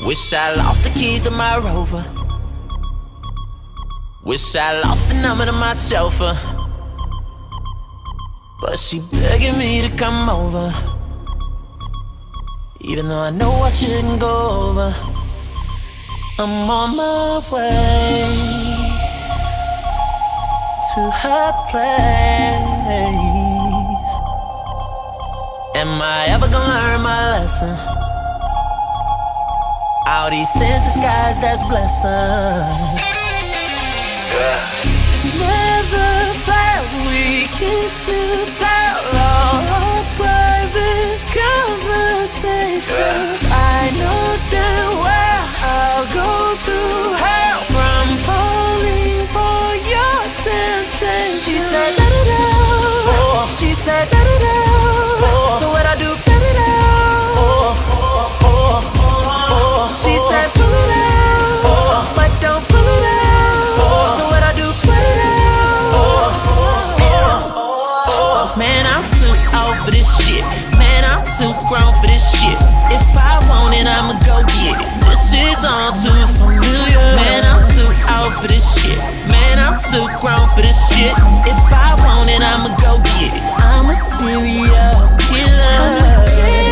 Wish I lost the keys to my Rover. Wish I lost the number to my chauffeur. But she begging me to come over, even though I know I shouldn't go over. I'm on my way to her place. Am I ever gonna learn my lesson? All these sins disguised as blessings. Never fails, we can shoot out all our private conversations. I know damn well I'll go through hell from falling for your temptation. She said da-da-da, oh. She said da-da-da, oh. So what I do, da-da-da, oh. She said pull it out, oh. But don't pull it out, oh. So what I do, sweat it out, oh. Man, I'm too old for this shit. Man, I'm too grown for this shit. If I want it, I'ma go get it. This is all too familiar. Man, I'm too old for this shit. Man, I'm too grown for this shit. If I want it, I'ma go get it. I'm a serial killer.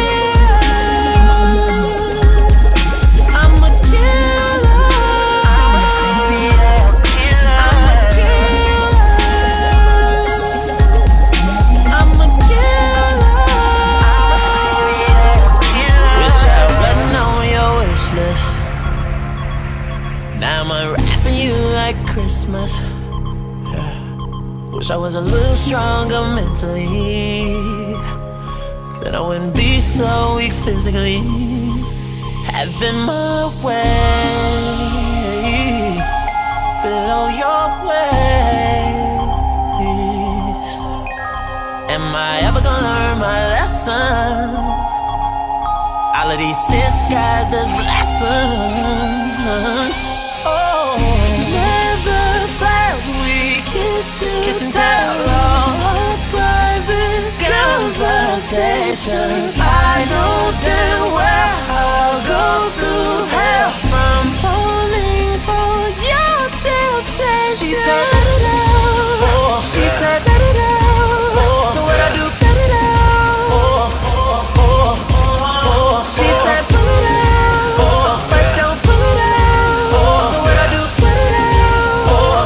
Now I'm unwrapping you like Christmas. Yeah. Wish I was a little stronger mentally, then I wouldn't be so weak physically. Having my way below your waist. Am I ever gonna learn my lesson? All of these sins disguised as blessings. Oh, never fails, we kiss and tell all our private conversations. I know damn well I'll go through hell from falling for your temptation. She said da-da-da, oh. She said da-da-da, oh. So what I do, da-da-da, oh. She said pull it out, oh. But don't pull it out, oh. So what I do, sweat it out,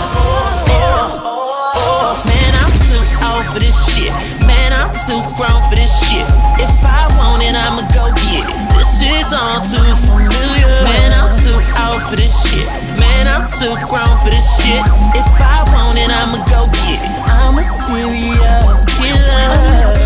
oh. Man, I'm too old for this shit. Man, I'm too grown for this shit. If I want it, I'ma go get it. This is all too familiar. Man, I'm too old for this shit. Man, I'm too grown for this shit. If I want it, I'ma go get it. I'm a serial killer.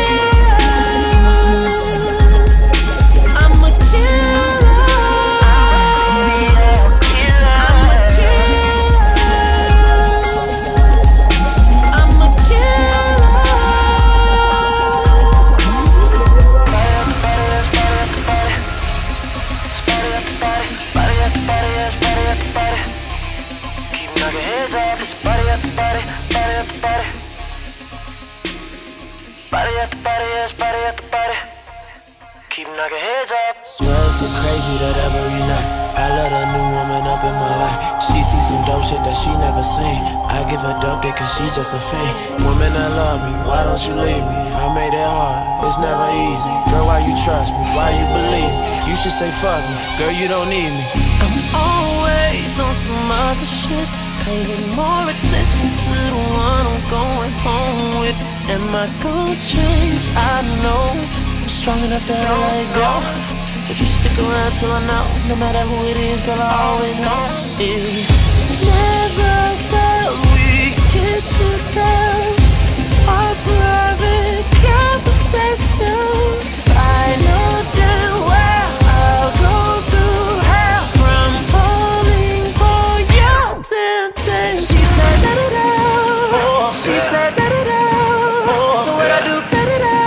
Swear it's so crazy that every night I let a new woman up in my life. She sees some dope shit that she never seen. I give her dope dick cause she's just a fiend. Woman that love me, why don't you leave me? I made it hard, it's never easy. Girl, why you trust me? Why you believe me? You should say fuck me, girl, you don't need me. I'm always on some other shit, paying more attention to the one I'm going home with. Am I gonna change? I know I'm strong enough to ever let it go. If you stick around till I know, no matter who it is, girl, I always know. It never fails, we kiss and tell our private conversations. I know damn well I'll go through hell from falling for your temptation. She said da-da-da, oh. She said da-da-da, oh. So what I do, da-da-da,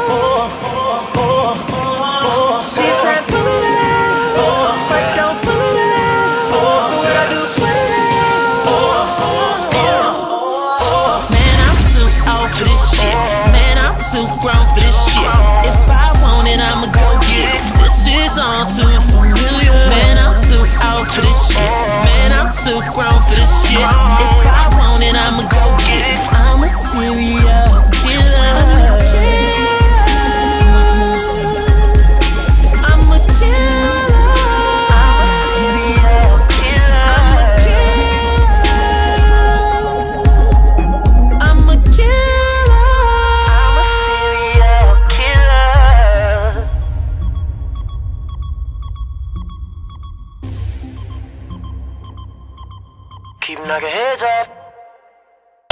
oh. She said pull it out, oh. But don't pull it out, oh. So what I do, sweat it out, oh. Man, I'm too old for this shit. Man, I'm too grown for this shit. If I want it, I'ma go get it. This is all too familiar. still grown for this shit. It's